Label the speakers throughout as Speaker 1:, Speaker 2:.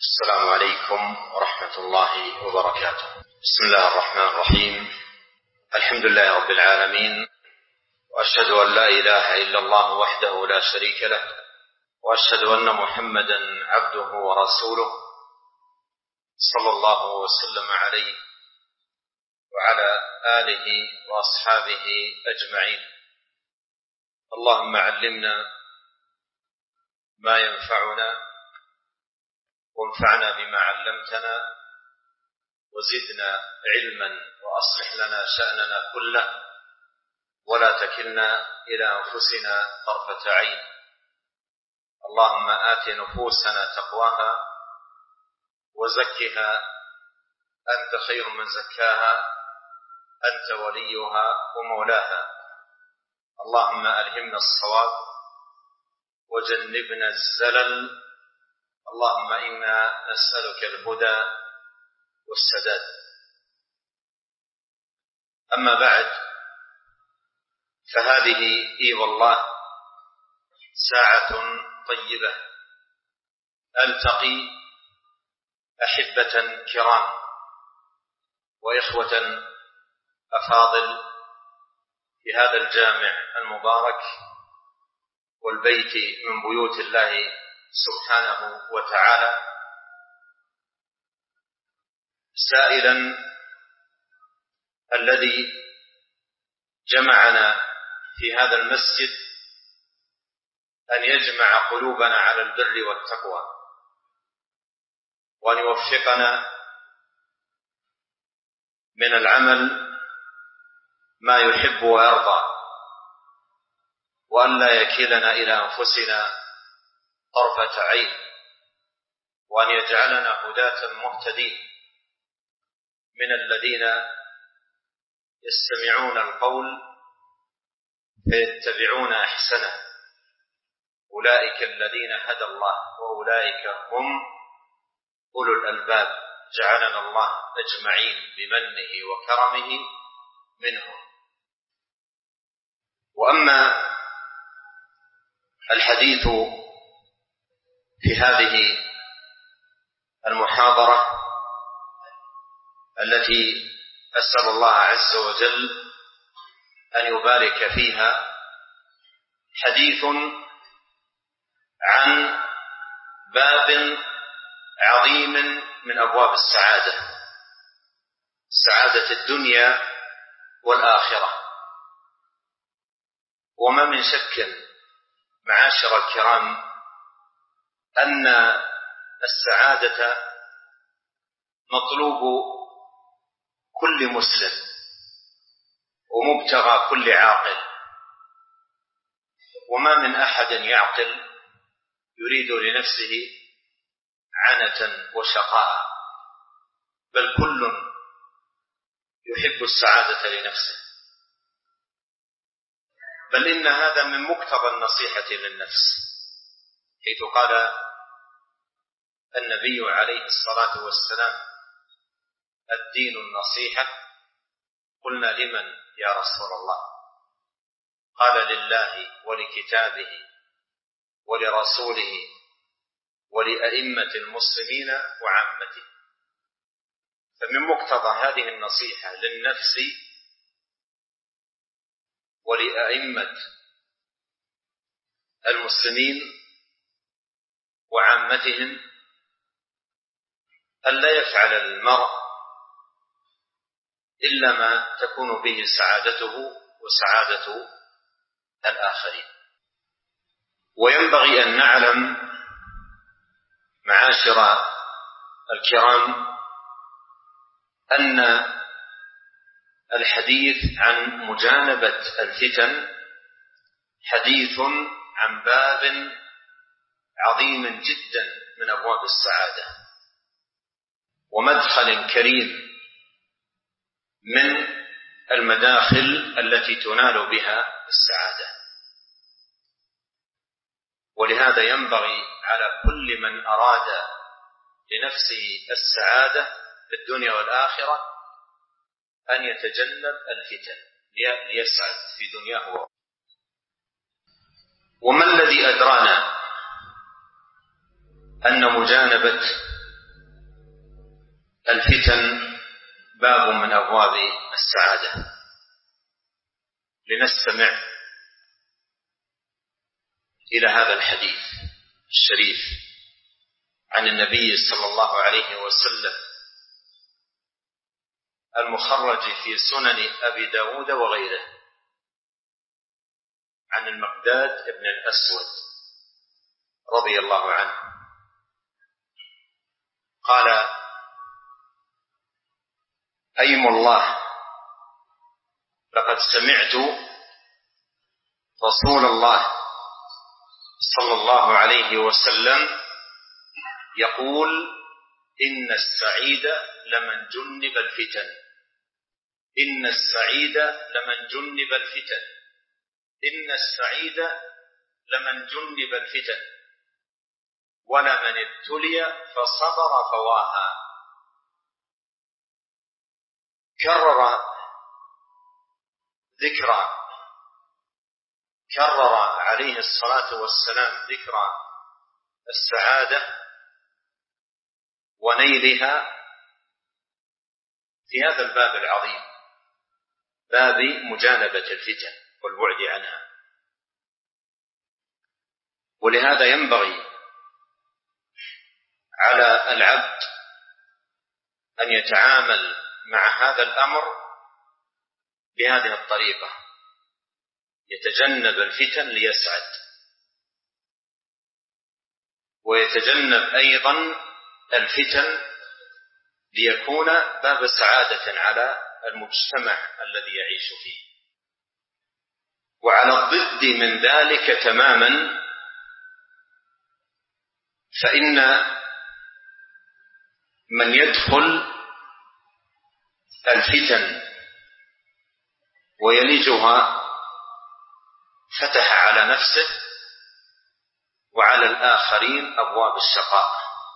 Speaker 1: السلام عليكم ورحمة الله وبركاته. بسم الله الرحمن الرحيم. الحمد لله رب العالمين، وأشهد أن لا إله إلا الله وحده لا شريك له، وأشهد أن محمدا عبده ورسوله صلى الله وسلم عليه وعلى آله وأصحابه أجمعين. اللهم علمنا ما ينفعنا وانفعنا بما علمتنا وزدنا علما وأصلح لنا شأننا كله ولا تكلنا إلى أنفسنا طرفة عين. اللهم آت نفوسنا تقواها وزكها أنت خير من زكاها، أنت وليها ومولاها. اللهم ألهمنا الصواب وجنبنا الزلل. اللهم إنا نسألك الهدى والسداد. أما بعد، فهذه إي والله ساعة طيبة ألتقي أحبة كرام وإخوة أفاضل في هذا الجامع المبارك والبيت من بيوت الله سبحانه وتعالى، سائلا الذي جمعنا في هذا المسجد أن يجمع قلوبنا على البر والتقوى، وأن يوفقنا من العمل ما يحب ويرضى، وأن لا يكلنا إلى أنفسنا طرفة عين، وأن يجعلنا هداة مهتدين من الذين يستمعون القول فيتبعون أحسنه. أولئك الذين هدى الله وأولئك هم أولو الألباب، جعلنا الله أجمعين بمنه وكرمه منهم. وأما الحديث في هذه المحاضرة التي أسأل الله عز وجل أن يبارك فيها، حديث عن باب عظيم من أبواب السعادة، سعادة الدنيا والآخرة. وما من شك معاشر الكرام أن السعادة مطلوب كل مسلم ومبتغى كل عاقل، وما من أحد يعقل يريد لنفسه عنة وشقاء، بل كل يحب السعادة لنفسه، بل إن هذا من مقتضى النصيحة للنفس، حيث قال النبي عليه الصلاة والسلام: الدين النصيحة. قلنا: لمن يا رسول الله؟ قال: لله ولكتابه ولرسوله ولأئمة المسلمين وعامته. فمن مقتضى هذه النصيحة للنفس ولأئمة المسلمين وعامتهم أن لا يفعل المرء إلا ما تكون به سعادته وسعادة الآخرين. وينبغي أن نعلم معاشر الكرام أن الحديث عن مجانبة الفتن حديث عن باب عظيم جدا من أبواب السعادة، ومدخل كريم من المداخل التي تنال بها السعادة. ولهذا ينبغي على كل من أراد لنفسه السعادة في الدنيا والآخرة أن يتجنب الفتن ليسعد في دنياه. وما الذي أدرانا أن مجانبة الفتن باب من أبواب السعادة. لنستمع إلى هذا الحديث الشريف عن النبي صلى الله عليه وسلم المخرج في سنن أبي داود وغيره عن المقداد بن الأسود رضي الله عنه قال: أيم الله، لقد سمعت رسول الله صلى الله عليه وسلم يقول: إن السعيد لمن جنب الفتن، إن السعيد لمن جنب الفتن، إن السعيد لمن جنب الفتن، ولمن ابتلي فصبر فواها. كرر عليه الصلاة والسلام ذكر السعادة ونيلها في هذا الباب العظيم، باب مجانبة الفتن والبعد عنها. ولهذا ينبغي على العبد أن يتعامل مع هذا الأمر بهذه الطريقة، يتجنب الفتن ليسعد، ويتجنب أيضا الفتن ليكون باب سعادة على المجتمع الذي يعيش فيه. وعلى الضد من ذلك تماما فإن من يدخل الفتن ويلجها فتح على نفسه وعلى الآخرين أبواب الشقاء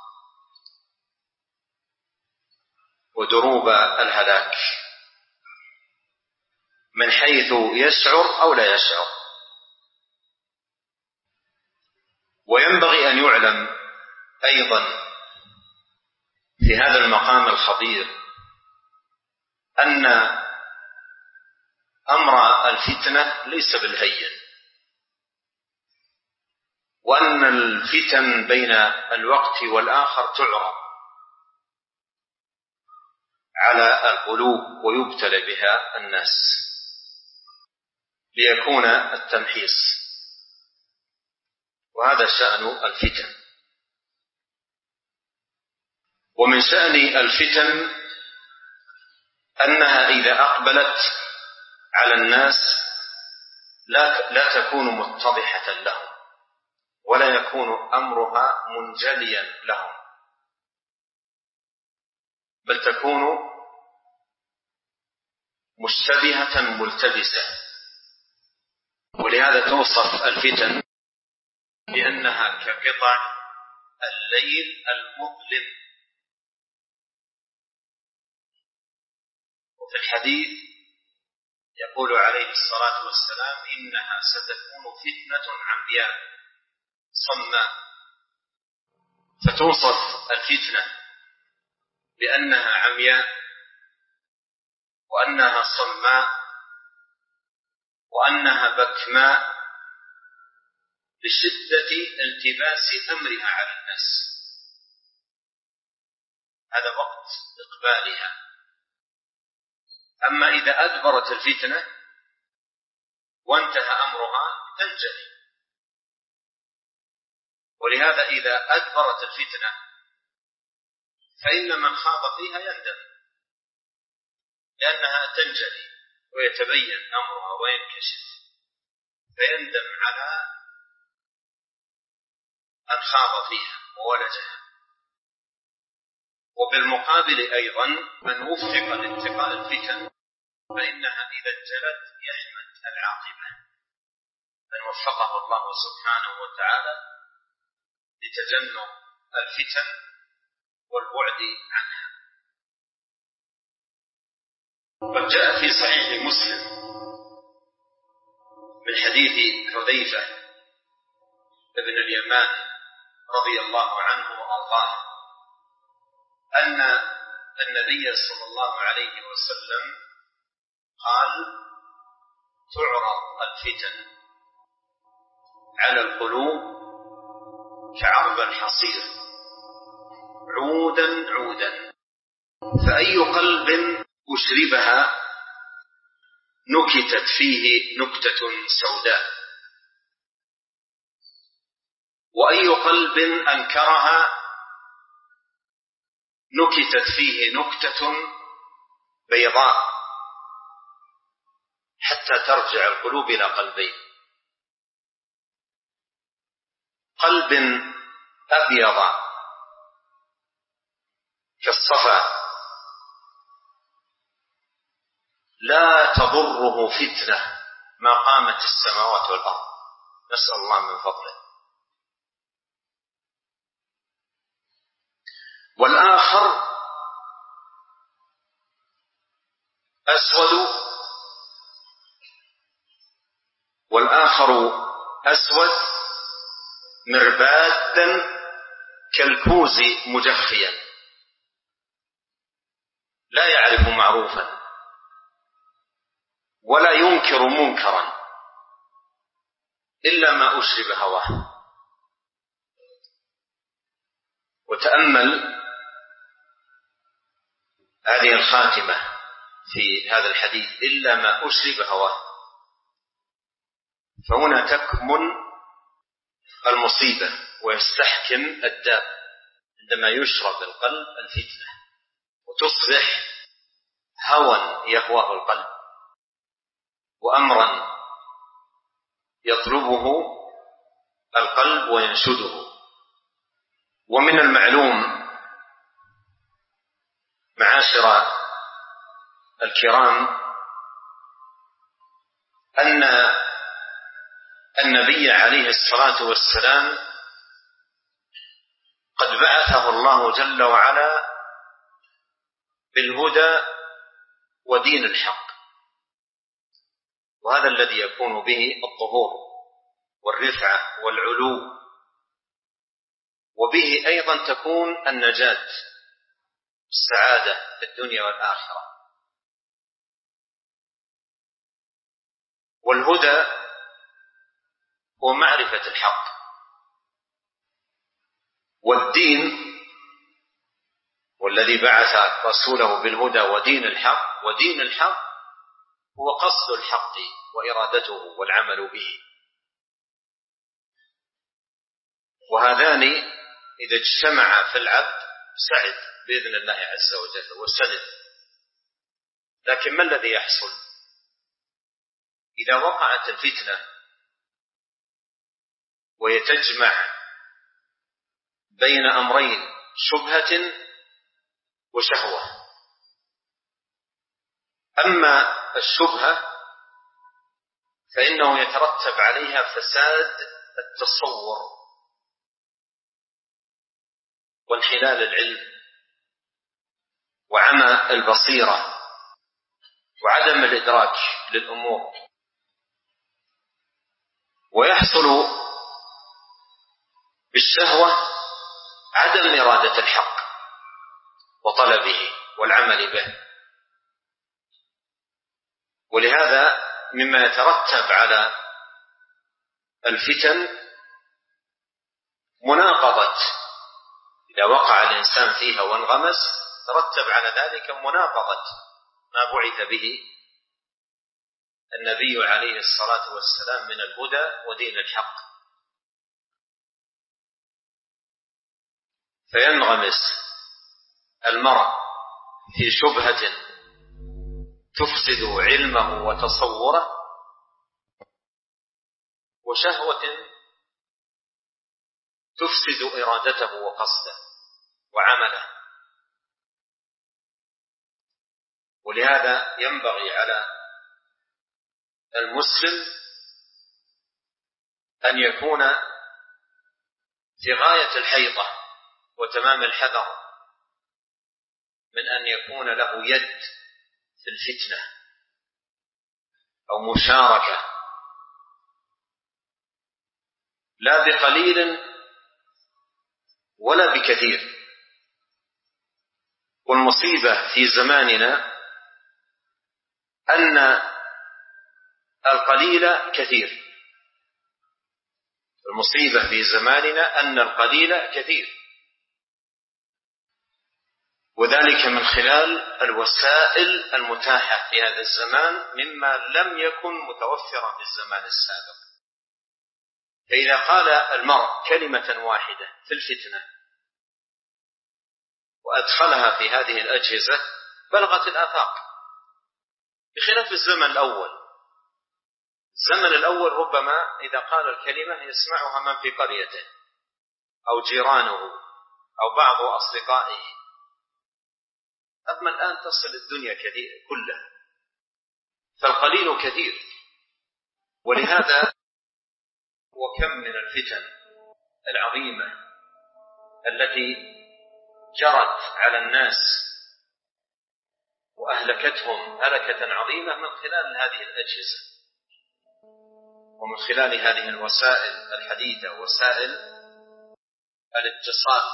Speaker 1: ودروب الهلاك من حيث يشعر أو لا يشعر. وينبغي أن يعلم أيضا في هذا المقام الخطير أن أمر الفتنة ليس بالهين، وأن الفتن بين الوقت والآخر تعرض على القلوب ويبتلى بها الناس ليكون التمحيص، وهذا شأن الفتن. ومن شأن الفتن أنها إذا أقبلت على الناس لا تكون متضحة لهم، ولا يكون أمرها منجليا لهم، بل تكون مشتبهة ملتبسة. ولهذا توصف الفتن بأنها كقطع الليل المظلم. وفي الحديث يقول عليه الصلاة والسلام: إنها ستكون فتنة عمياء صماء. فتوصف الفتنة بأنها عمياء، وأنها صماء، وأنها بكماء لشدة التباس أمرها على الناس. هذا وقت إقبالها. أما إذا أدبرت الفتنة وانتهى أمرها تنجلي. ولهذا إذا أدبرت الفتنة فإن من خاض فيها يندم، لأنها تنجلي ويتبين أمرها وينكشف، فيندم على أن خاض فيها وولجها. وبالمقابل أيضا من وفق لاتقاء الفتن فإنها إذا انجلت يحمد العاقبة، من وفقه الله سبحانه وتعالى لتجنب الفتن والبعد عنها. قد جاء في صحيح مسلم من حديث حذيفة بن اليمان رضي الله عنه وأرضاه أن النبي صلى الله عليه وسلم قال: تعرض الفتن على القلوب كعرض الحصير عودا عودا، فأي قلب أشربها نكتت فيه نكتة سوداء، وأي قلب أنكرها نكتت فيه نكتة بيضاء، حتى ترجع القلوب إلى قلبين: قلب أبيض كالصفا لا تضره فتنة ما قامت السماوات والأرض، نسأل الله من فضله. والآخر أسود مربادا كالكوز مجفيا، لا يعرف معروفا ولا ينكر منكرا إلا ما أشرب هواه. وتأمل هذه الخاتمة في هذا الحديث: إلا ما أشرب هواه، فهنا تكمن المصيبة ويستحكم الداء عندما يشرب القلب الفتنة وتصبح هوى يهواه القلب وأمرا يطلبه القلب وينشده. ومن المعلوم معاشر الكرام أن النبي عليه الصلاة والسلام قد بعثه الله جل وعلا بالهدى ودين الحق، وهذا الذي يكون به الظهور والرفعة والعلو، وبه أيضا تكون النجاة السعادة في الدنيا والآخرة. والهدى هو معرفة الحق، والدين والذي بعث رسوله بالهدى ودين الحق، ودين الحق هو قصد الحق وإرادته والعمل به. وهذان إذا اجتمعا في العبد سعد بإذن الله عز وجل وسلم. لكن ما الذي يحصل إذا وقعت الفتنة ويتجمع بين أمرين: شبهة وشهوة؟ أما الشبهة فإنه يترتب عليها فساد التصور وانحلال العلم وعمى البصيرة وعدم الإدراك للأمور، ويحصل بالشهوة عدم إرادة الحق وطلبه والعمل به. ولهذا مما يترتب على الفتن مناقضة، إذا وقع الإنسان فيها وانغمس ترتب على ذلك مناقضة ما بعث به النبي عليه الصلاة والسلام من الهدى ودين الحق، فينغمس المرء في شبهة تفسد علمه وتصوره، وشهوة تفسد إرادته وقصده وعمله. ولهذا ينبغي على المسلم أن يكون في غاية الحيطة وتمام الحذر من أن يكون له يد في الفتنة أو مشاركة، لا بقليل ولا بكثير. والمصيبة في زماننا أن القليل كثير. المصيبة في زماننا أن القليل كثير، وذلك من خلال الوسائل المتاحة في هذا الزمان مما لم يكن متوفرا في الزمان السابق. فإذا قال المرء كلمة واحدة في الفتنة وأدخلها في هذه الأجهزة بلغت الآفاق، بخلاف الزمن الأول. الزمن الأول ربما إذا قال الكلمة يسمعها من في قريته أو جيرانه أو بعض أصدقائه. أما الآن تصل الدنيا كلها، فالقليل كثير. ولهذا وكم من الفتن العظيمة التي جرت على الناس وأهلكتهم هلكة عظيمة من خلال هذه الأجهزة ومن خلال هذه الوسائل الحديثة، وسائل الاتصال.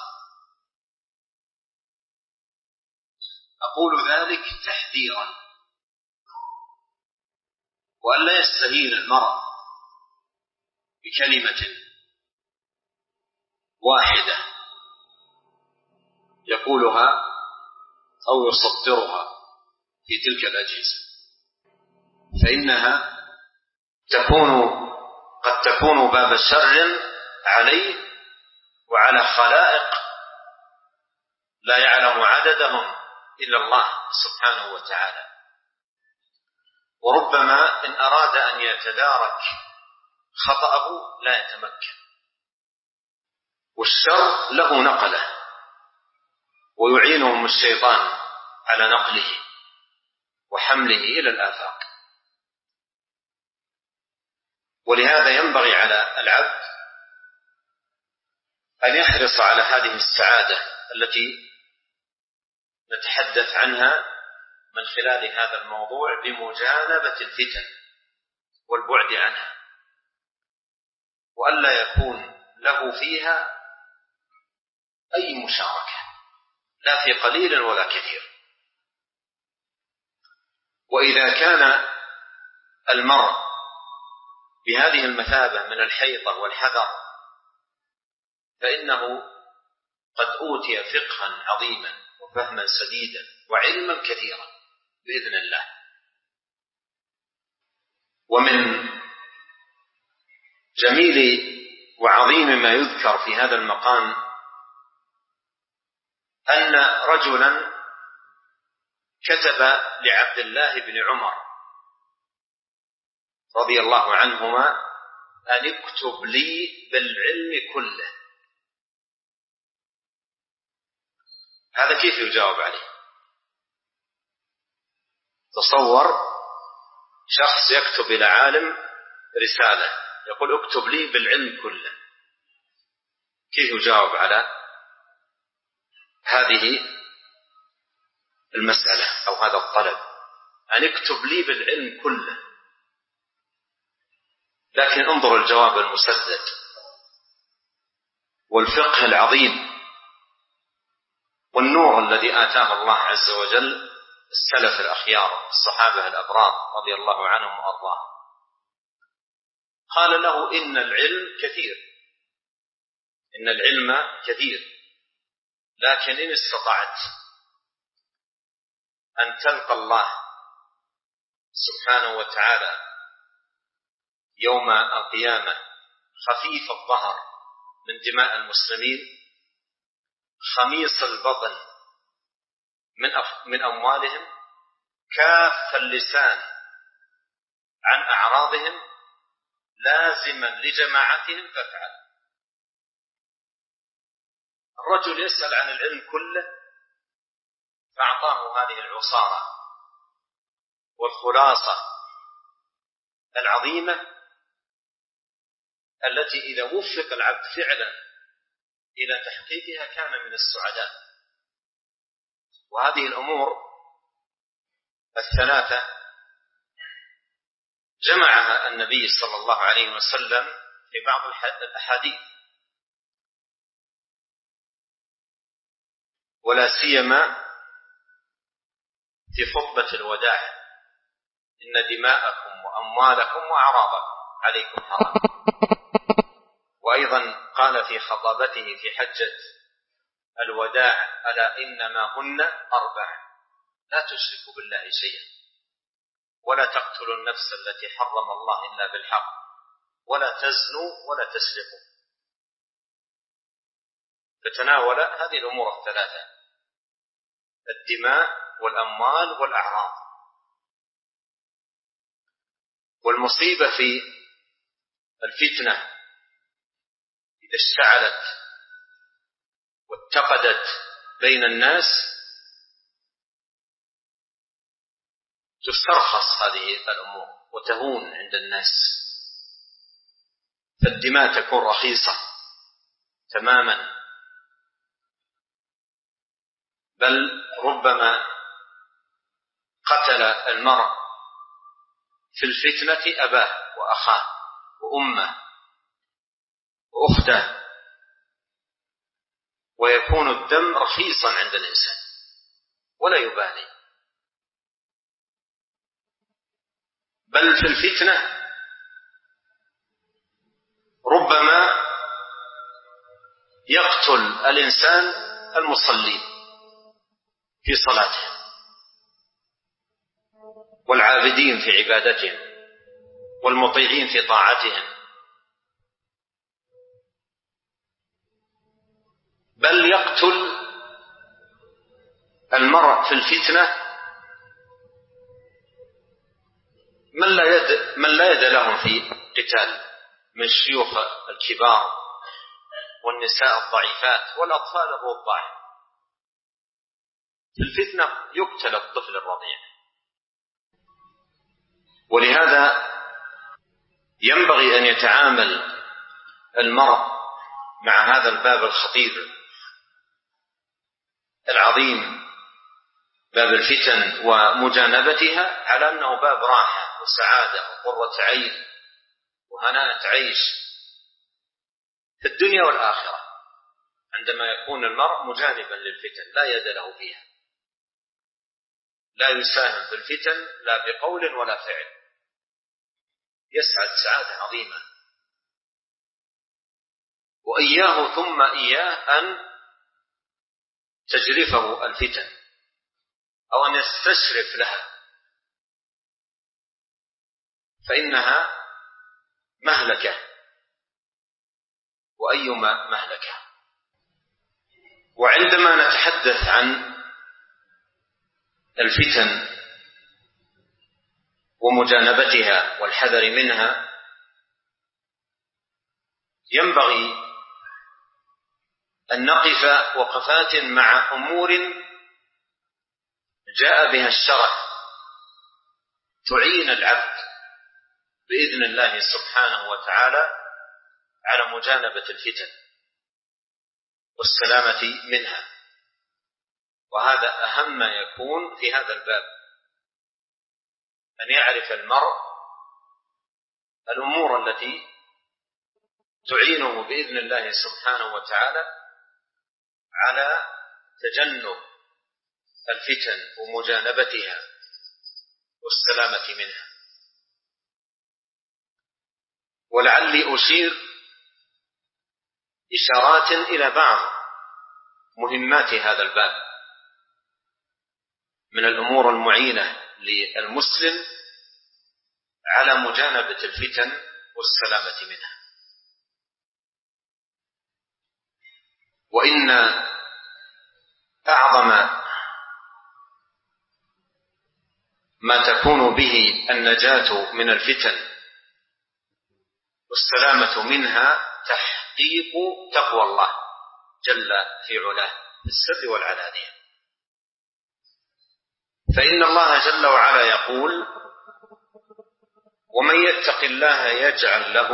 Speaker 1: أقول ذلك تحذيرا، وألا يستهين المرء بكلمة واحدة يقولها أو يسطرها في تلك الأجهزة، فإنها قد تكون باب شر عليه وعلى خلائق لا يعلم عددهم إلا الله سبحانه وتعالى. وربما إن أراد أن يتدارك خطأه لا يتمكن، والشر له نقله ويعينهم الشيطان على نقله وحمله إلى الآفاق. ولهذا ينبغي على العبد أن يحرص على هذه السعادة التي نتحدث عنها من خلال هذا الموضوع بمجانبة الفتن والبعد عنها، وألا يكون له فيها أي مشاركة لا في قليل ولا كثير. وإذا كان المرء بهذه المثابة من الحيطة والحذر فإنه قد أوتي فقها عظيما وفهما سديدا وعلما كثيرا بإذن الله. ومن جميل وعظيم ما يذكر في هذا المقام أن رجلا كتب لعبد الله بن عمر رضي الله عنهما أن اكتب لي بالعلم كله. هذا كيف يجاوب عليه؟ تصور شخص يكتب إلى عالم رسالة يقول اكتب لي بالعلم كله، كيف يجاوب على هذه المسألة أو هذا الطلب؟ أن اكتب لي بالعلم كله. لكن انظر الجواب المسدد والفقه العظيم والنور الذي آتاه الله عز وجل السلف الأخيار الصحابة الأبرار رضي الله عنهم وأرضاهم. قال له إن العلم كثير، إن العلم كثير، لكن إن استطعت أن تلقى الله سبحانه وتعالى يوم القيامة خفيف الظهر من دماء المسلمين، خميص البطن من أموالهم، كاف اللسان عن أعراضهم، لازما لجماعتهم فافعل. الرجل يسأل عن العلم كله فأعطاه هذه العصارة والخلاصة العظيمة التي إذا وفق العبد فعلا إلى تحقيقها كان من السعداء. وهذه الأمور الثلاثة جمعها النبي صلى الله عليه وسلم في بعض الأحاديث، ولا سيما في خطبة الوداع: إن دماءكم وأموالكم وأعراضكم عليكم حرام. وأيضا قال في خطابته في حجة الوداع: ألا إنما هن 4: لا تشركوا بالله شيئا، ولا تقتلوا النفس التي حرم الله إلا بالحق، ولا تزنوا، ولا تسرقوا. فتناول هذه الأمور الثلاثة: الدماء والأموال والأعراض. والمصيبة في الفتنة إذا اشتعلت واتقدت بين الناس تسترخص هذه الأمور وتهون عند الناس، فالدماء تكون رخيصة تماما، بل ربما قتل المرء في الفتنة أباه وأخاه وأمه وأخته، ويكون الدم رخيصا عند الإنسان ولا يبالي. بل في الفتنة ربما يقتل الإنسان المصلين في صلاته والعابدين في عبادتهم والمطيعين في طاعتهم، بل يقتل المرء في الفتنة من لا يد لهم في قتال من الشيوخ الكبار والنساء الضعيفات والأطفال الرضع. في الفتنة يقتل الطفل الرضيع. ولهذا ينبغي أن يتعامل المرء مع هذا الباب الخطير العظيم، باب الفتن ومجانبتها، على أنه باب راحة وسعادة وقرة عين وهناءة عيش في الدنيا والآخرة، عندما يكون المرء مجانبا للفتن لا يد له فيها، لا يساهم في الفتن لا بقول ولا فعل، يسعد سعادة عظيمة. وإياه ثم إياه أن تجرفه الفتن أو أن يستشرف لها، فإنها مهلكة، وأيما مهلكة. وعندما نتحدث عن الفتن ومجانبتها والحذر منها، ينبغي أن نقف وقفات مع أمور جاء بها الشرع تعين العبد بإذن الله سبحانه وتعالى على مجانبة الفتن والسلامة منها. وهذا أهم ما يكون في هذا الباب، أن يعرف المرء الأمور التي تعينه بإذن الله سبحانه وتعالى على تجنب الفتن ومجانبتها والسلامة منها. ولعلي أشير إشارات إلى بعض مهمات هذا الباب من الأمور المعينة للمسلم على مجانبة الفتن والسلامة منها. وإن أعظم ما تكون به النجاة من الفتن والسلامة منها تحقيق تقوى الله جل في علاه في السر والعلانية. فإن الله جل وعلا يقول: ومن يتق الله يجعل له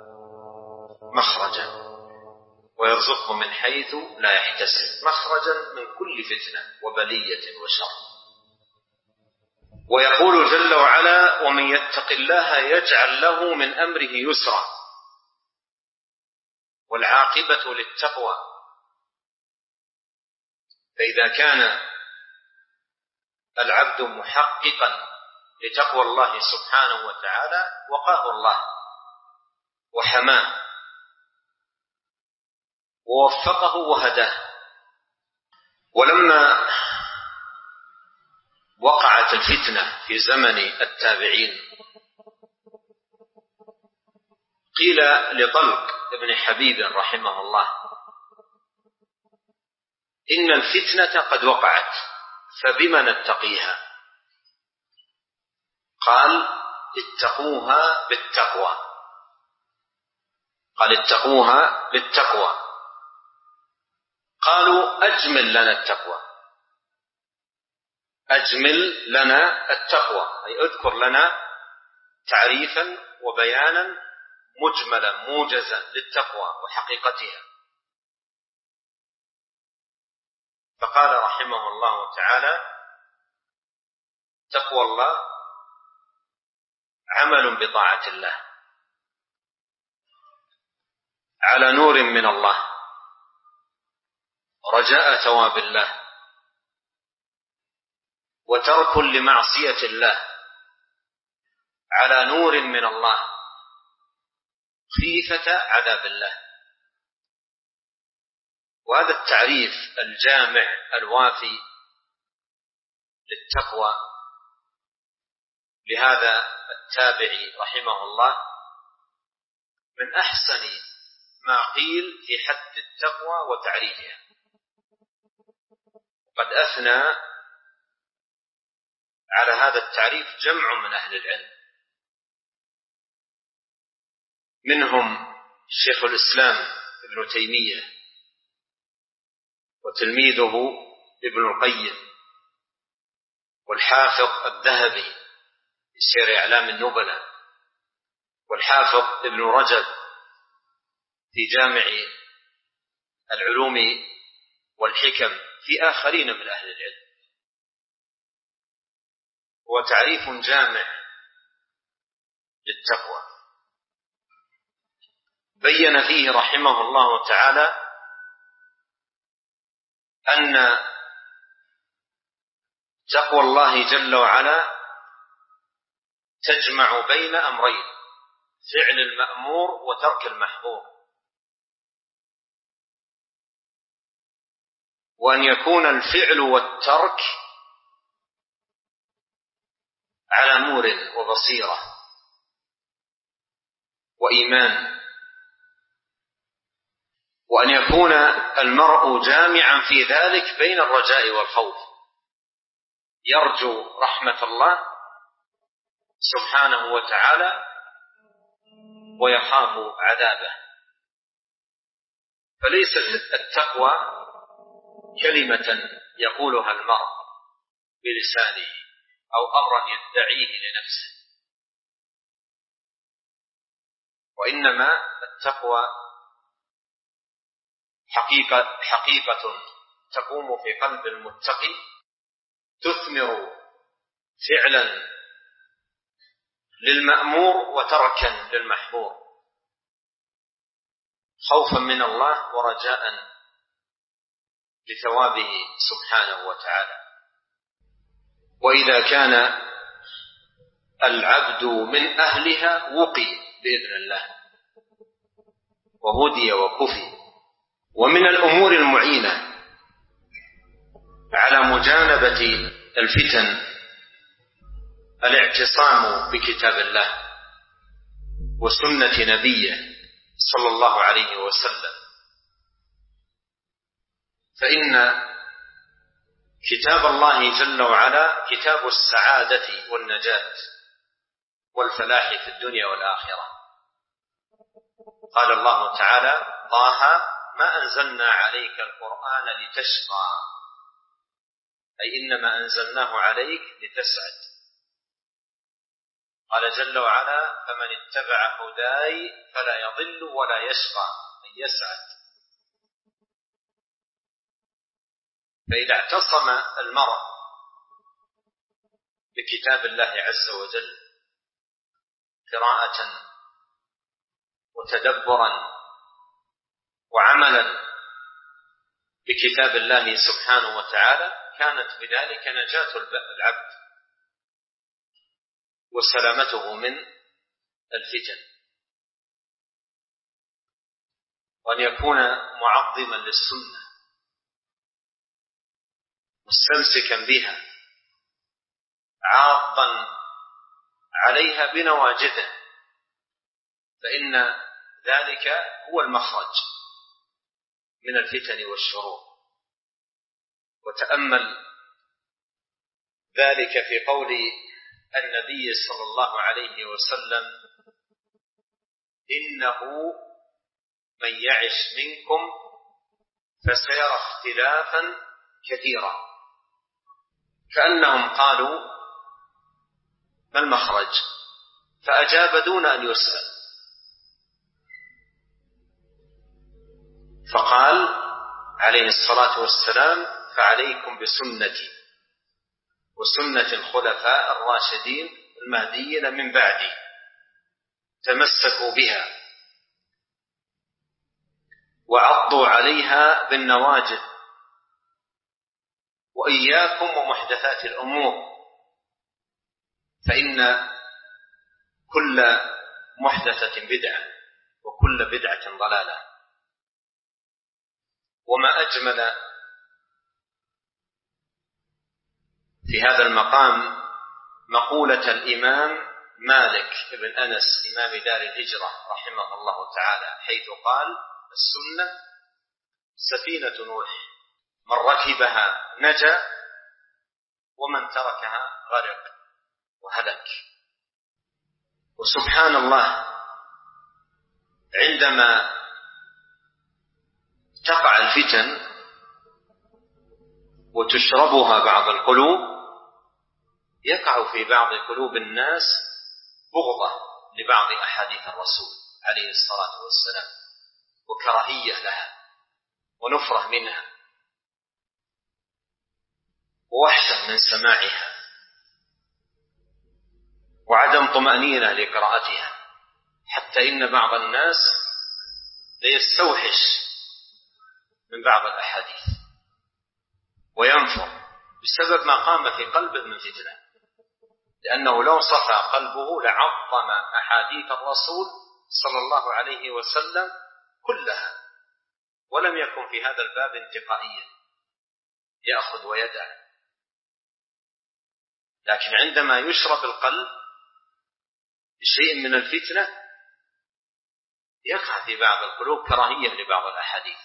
Speaker 1: مخرجا ويرزقه من حيث لا يحتسب، مخرجا من كل فتنة وبلية وشر. ويقول جل وعلا: ومن يتق الله يجعل له من أمره يسرا. والعاقبة للتقوى، فإذا كان العبد محققا لتقوى الله سبحانه وتعالى وقاه الله وحماه ووفقه وهداه. ولما وقعت الفتنة في زمن التابعين قيل لطلق بن حبيب رحمه الله: إن الفتنة قد وقعت فبما نتقيها؟ قال: اتقوها بالتقوى. قال: اتقوها بالتقوى. قالوا: أجمل لنا التقوى. أجمل لنا التقوى أي اذكر لنا تعريفا وبيانا مجملا موجزا للتقوى وحقيقتها. فقال رحمه الله تعالى: تقوى الله عمل بطاعة الله على نور من الله، رجاء ثواب الله، وترك لمعصية الله على نور من الله، خيفة عذاب الله. وهذا التعريف الجامع الوافي للتقوى لهذا التابعي رحمه الله من أحسن ما قيل في حد التقوى وتعريفها. قد أثنى على هذا التعريف جمع من أهل العلم، منهم شيخ الإسلام ابن تيمية وتلميذه ابن القيم والحافظ الذهبي في سير أعلام النبلاء والحافظ ابن رجب في جامع العلوم والحكم في آخرين من أهل العلم. هو تعريف جامع للتقوى بين فيه رحمه الله تعالى أن تقوى الله جل وعلا تجمع بين أمرين: فعل المأمور وترك المحظور، وأن يكون الفعل والترك على نور وبصيرة وإيمان، وأن يكون المرء جامعا في ذلك بين الرجاء والخوف، يرجو رحمة الله سبحانه وتعالى ويخاف عذابه. فليست التقوى كلمة يقولها المرء بلسانه أو أمرا يدعيه لنفسه، وإنما التقوى حقيقة تقوم في قلب المتقي تثمر فعلا للمأمور وتركا للمحظور، خوفا من الله ورجاء لثوابه سبحانه وتعالى. وإذا كان العبد من أهلها وقي بإذن الله وهدي وكفي. ومن الأمور المعينة على مجانبة الفتن الاعتصام بكتاب الله وسنة نبيه صلى الله عليه وسلم، فإن كتاب الله جل وعلا كتاب السعادة والنجاة والفلاح في الدنيا والآخرة. قال الله تعالى: طه ما أنزلنا عليك القرآن لتشقى، أي إنما أنزلناه عليك لتسعد. قال جل وعلا: فمن اتبع هداي فلا يضل ولا يشقى، أي يسعد. فإذا اعتصم المرء بكتاب الله عز وجل قراءة وتدبرا وعملا بكتاب الله سبحانه وتعالى كانت بذلك نجاة العبد وسلامته من الفتن، وأن يكون معظما للسنة مستمسكا بها عاضا عليها بنواجذه، فإن ذلك هو المخرج من الفتن والشرور. وتأمل ذلك في قول النبي صلى الله عليه وسلم: إنه من يعش منكم فسيرى اختلافا كثيرا. كأنهم قالوا: ما المخرج؟ فأجاب دون أن يسأل، فقال عليه الصلاة والسلام: فعليكم بسنتي وسنة الخلفاء الراشدين المهديين من بعدي، تمسكوا بها وعضوا عليها بالنواجذ، وإياكم ومحدثات الأمور، فإن كل محدثة بدعة وكل بدعة ضلالة. وما أجمل في هذا المقام مقولة الإمام مالك بن أنس إمام دار الهجرة رحمه الله تعالى، حيث قال: السنة سفينة نوح، من ركبها نجا ومن تركها غرق وهلك. وسبحان الله، عندما تقع الفتن وتشربها بعض القلوب، يقع في بعض قلوب الناس بغضة لبعض أحاديث الرسول عليه الصلاة والسلام، وكراهية لها، ونفرة منها، ووحشة من سماعها، وعدم طمأنينة لقراءتها، حتى إن بعض الناس ليستوحش من بعض الأحاديث وينفر بسبب ما قام في قلبه من فتنة، لأنه لو صفى قلبه لعظم أحاديث الرسول صلى الله عليه وسلم كلها، ولم يكن في هذا الباب انتقائيا يأخذ ويدع. لكن عندما يشرب القلب بشيء من الفتنة، يقع في بعض القلوب كراهية لبعض الأحاديث،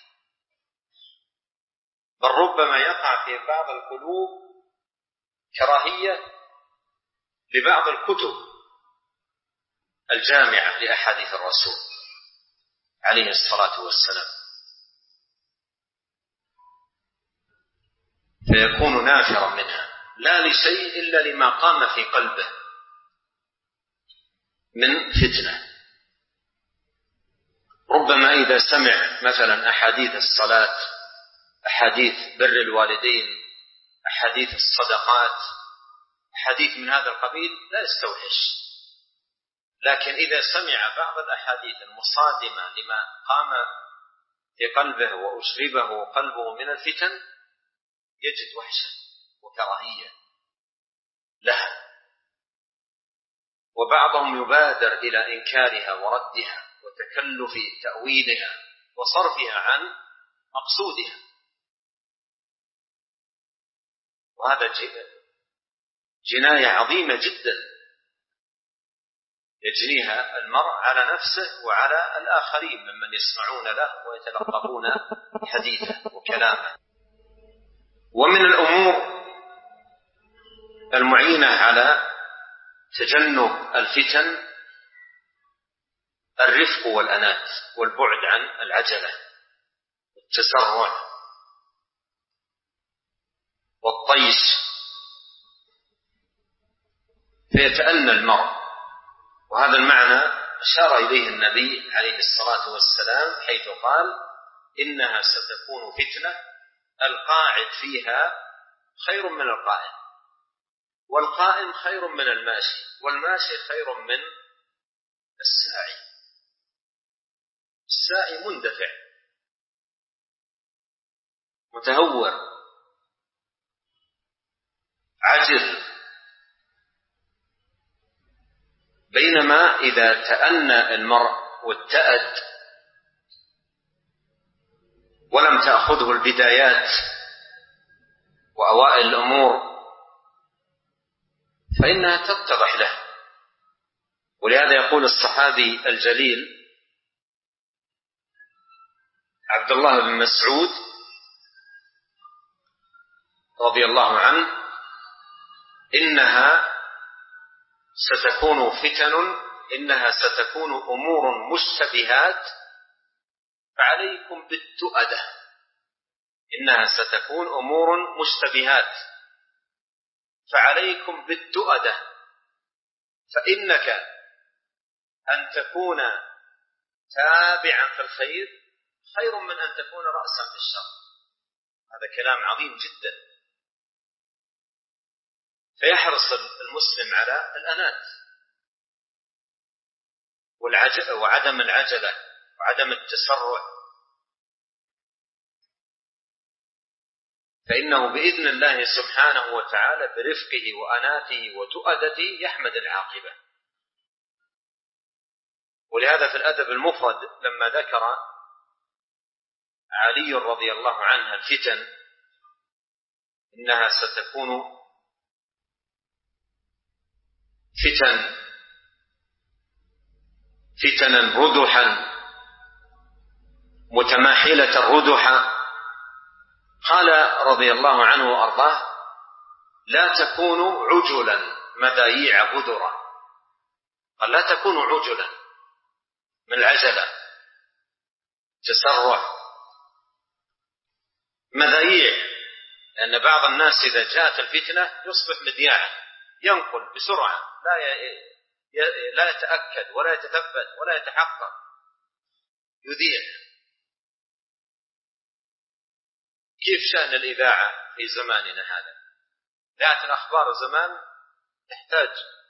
Speaker 1: بل ربما يقع في بعض القلوب كراهية لبعض الكتب الجامعة لأحاديث الرسول عليه الصلاة والسلام، فيكون نافرا منها، لا لشيء إلا لما قام في قلبه من فتنة. ربما إذا سمع مثلا أحاديث الصلاة، أحاديث بر الوالدين، أحاديث الصدقات، أحاديث من هذا القبيل لا يستوحش، لكن إذا سمع بعض الأحاديث المصادمة لما قام في قلبه وأشربه قلبه من الفتن، يجد وحشة وكراهية لها، وبعضهم يبادر إلى إنكارها وردها وتكلف تأويلها وصرفها عن مقصودها، وهذا جناية عظيمة جدا يجنيها المرء على نفسه وعلى الآخرين ممن يسمعون له ويتلقفون حديثه وكلامه. ومن الأمور المعينة على تجنب الفتن الرفق والأنات والبعد عن العجلة والتسرع والطيش، فيتأنى المرء. وهذا المعنى أشار إليه النبي عليه الصلاة والسلام حيث قال: إنها ستكون فتنة القاعد فيها خير من القائم، والقائم خير من الماشي، والماشي خير من الساعي. الساعي مندفع متهور عجل. بينما إذا تأنى المرء واتأد ولم تأخذه البدايات وأوائل الأمور فإنها تتضح له. ولهذا يقول الصحابي الجليل عبد الله بن مسعود رضي الله عنه: إنها ستكون أمور مشتبهات فعليكم بالتؤدة. إنها ستكون أمور مشتبهات فعليكم بالتؤدة، فإنك أن تكون تابعا في الخير خير من أن تكون رأسا في الشر. هذا كلام عظيم جدا. فيحرص المسلم على الأنات وعدم العجلة وعدم التسرع، فإنه بإذن الله سبحانه وتعالى برفقه وأناته وتؤدته يحمد العاقبة. ولهذا في الأدب المفرد لما ذكر علي رضي الله عنه الفتن: إنها ستكون فتنا ردحا متماحلة الردحا، قال رضي الله عنه وأرضاه: لا تكونوا عجلا مذايع بدرا. قال: لا تكونوا عجلا من العجلة، تسرع، مذايع. لأن بعض الناس إذا جاءت الفتنة يصبح مذياعا، ينقل بسرعة، لا يتأكد ولا يتثبت ولا يتحقق، يذيع. كيف شأن الإذاعة في زماننا هذا؟ ذات الأخبار زمان تحتاج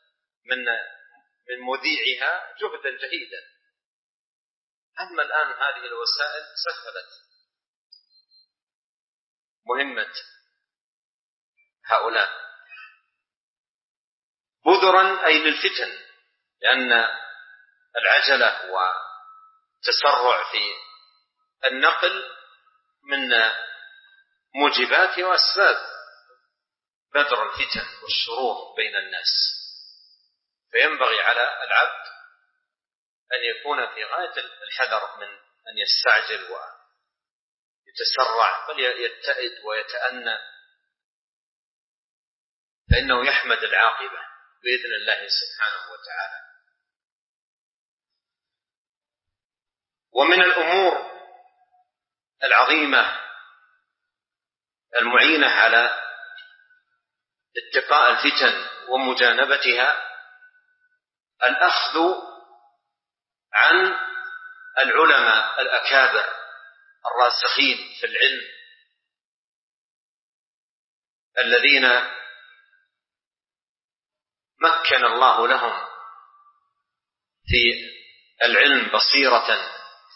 Speaker 1: من مذيعها جهدا جهيدا. أما الآن هذه الوسائل سهلت مهمة هؤلاء. بذرا أي للفتن، لأن العجلة والتسرع في النقل من موجبات وأسباب بذر الفتن والشرور بين الناس. فينبغي على العبد أن يكون في غاية الحذر من أن يستعجل ويتسرع، بل يتئد ويتأنى، فإنه يحمد العاقبة بإذن الله سبحانه وتعالى. ومن الأمور العظيمة المعينة على اتقاء الفتن ومجانبتها الأخذ عن العلماء الأكابر الراسخين في العلم، الذين مكن الله لهم في العلم بصيرة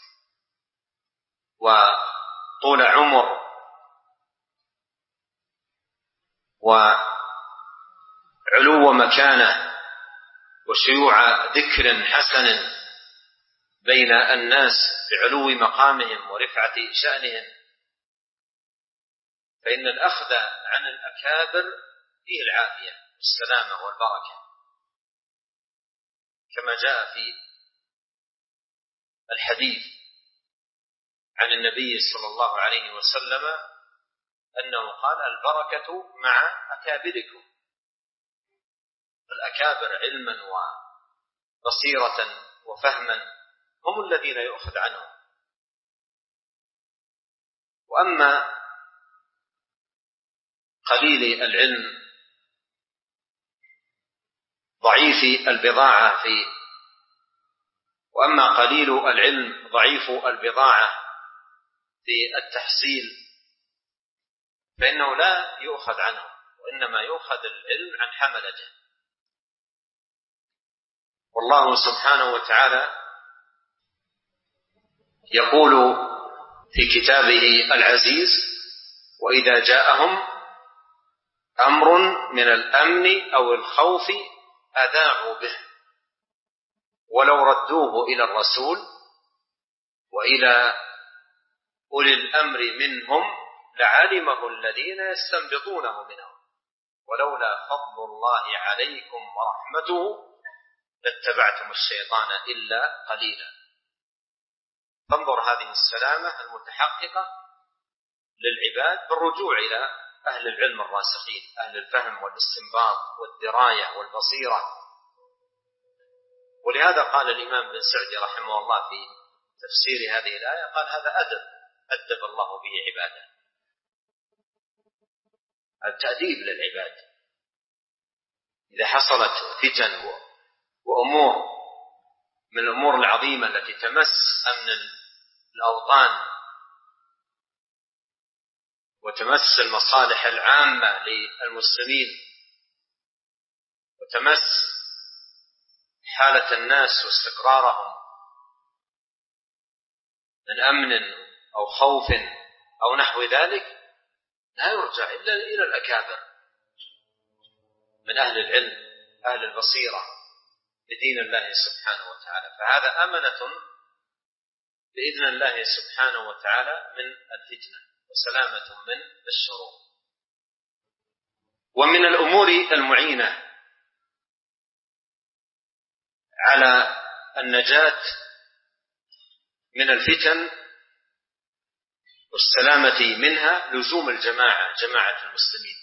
Speaker 1: وطول عمر وعلو مكانة وشيوع ذكر حسن بين الناس بعلو مقامهم ورفعة شأنهم. فإن الأخذ عن الأكابر فيه العافية والسلامة والبركة، كما جاء في الحديث عن النبي صلى الله عليه وسلم أنه قال: البركة مع أكابركم. الأكابر علما وبصيرة وفهما هم الذين يؤخذ عنهم. وأما قليل العلم ضعيف البضاعة وأما قليل العلم ضعيف البضاعة في التحصيل فإنه لا يؤخذ عنه، وإنما يؤخذ العلم عن حملته. والله سبحانه وتعالى يقول في كتابه العزيز: وإذا جاءهم أمر من الأمن أو الخوف أذاعوا به، ولو ردوه إلى الرسول وإلى أولي الأمر منهم لعلمه الذين يستنبطونه منهم، ولولا فضل الله عليكم ورحمته لاتبعتم الشيطان إلا قليلا. فانظر هذه السلامة المتحققة للعباد بالرجوع إلى أهل العلم الراسخين، أهل الفهم والاستنباط والدراية والبصيرة. ولهذا قال الإمام بن سعدي رحمه الله في تفسير هذه الآية، قال هذا أدب الله به عباده، التأديب للعباد. إذا حصلت فتن وأمور من الأمور العظيمة التي تمس أمن الأوطان وتمس المصالح العامة للمسلمين وتمس حالة الناس واستقرارهم من أمن أو خوف أو نحو ذلك، لا يرجع إلا إلى الأكابر من أهل العلم أهل البصيرة بدين الله سبحانه وتعالى. فهذا أمنة بإذن الله سبحانه وتعالى من الفتنة وسلامة من الشرور. ومن الأمور المعينة على النجاة من الفتن والسلامة منها لزوم الجماعة، جماعة المسلمين،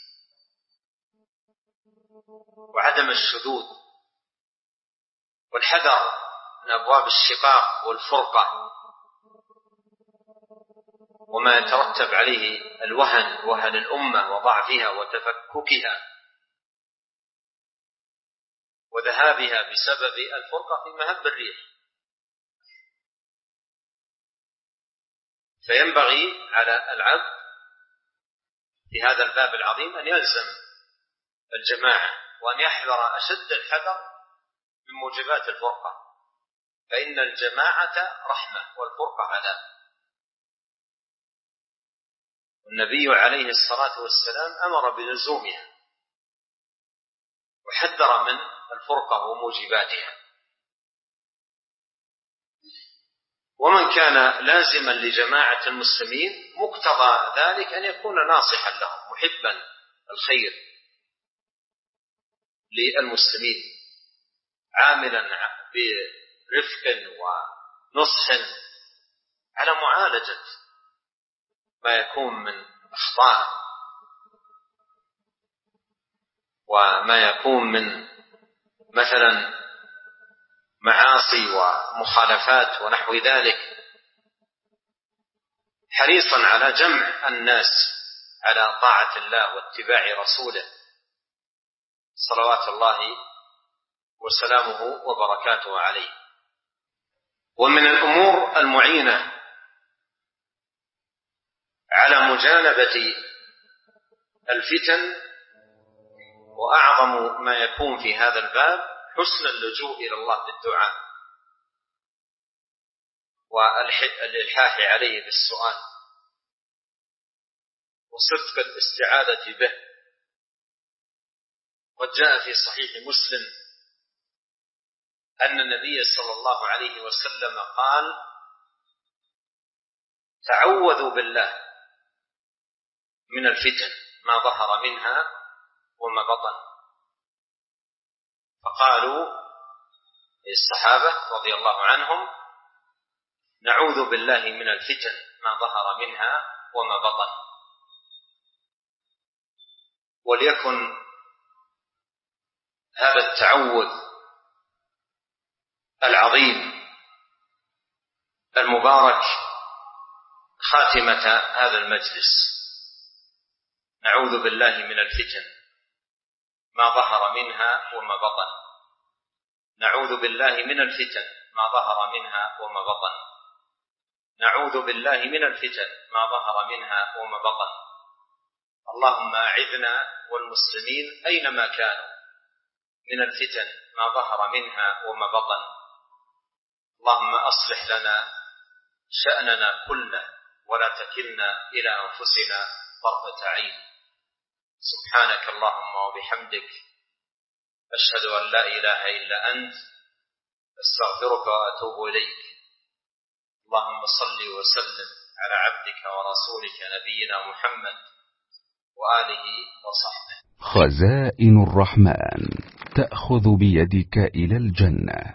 Speaker 1: وعدم الشذوذ والحذر من أبواب الشقاق والفرقة وما يترتب عليه وهن الأمة وضعفها وتفككها وذهابها بسبب الفرقة في مهب الريح. فينبغي على العبد في هذا الباب العظيم أن يلزم الجماعة وأن يحذر أشد الحذر من موجبات الفرقة، فإن الجماعة رحمة والفرقة عذاب. والنبي عليه الصلاة والسلام أمر بلزومها وحذر من الفرقة وموجباتها. ومن كان لازما لجماعة المسلمين مقتضى ذلك أن يكون ناصحا لهم محبا الخير للمسلمين، عاملا برفق ونصح على معالجة ما يكون من أخطاء وما يكون من مثلا معاصي ومخالفات ونحو ذلك، حريصا على جمع الناس على طاعة الله واتباع رسوله صلوات الله وسلامه وبركاته عليه. ومن الأمور المعينة على مجانبة الفتن وأعظم ما يكون في هذا الباب حسن اللجوء إلى الله بالدعاء والإلحاح عليه بالسؤال وصدق الاستعاذة به. قد جاء في صحيح مسلم أن النبي صلى الله عليه وسلم قال: تعوذوا بالله من الفتن ما ظهر منها وما بطن. فقالوا الصحابة رضي الله عنهم: نعوذ بالله من الفتن ما ظهر منها وما بطن. وليكن هذا التعوذ العظيم المبارك خاتمة هذا المجلس. نعوذ بالله من الفتن ما ظهر منها وما بطن. نعوذ بالله من الفتن ما ظهر منها وما بطن. نعوذ بالله من الفتن ما ظهر منها وما بطن. اللهم أعذنا والمسلمين أينما كانوا من الفتن ما ظهر منها وما بطن. اللهم أصلح لنا شأننا كله ولا تكلنا إلى أنفسنا طرفة عين. سبحانك اللهم وبحمدك أشهد أن لا إله إلا أنت أستغفرك وأتوب إليك. اللهم صل وسلم على عبدك ورسولك نبينا محمد وآله وصحبه.
Speaker 2: خزائن الرحمن تأخذ بيدك إلى الجنة.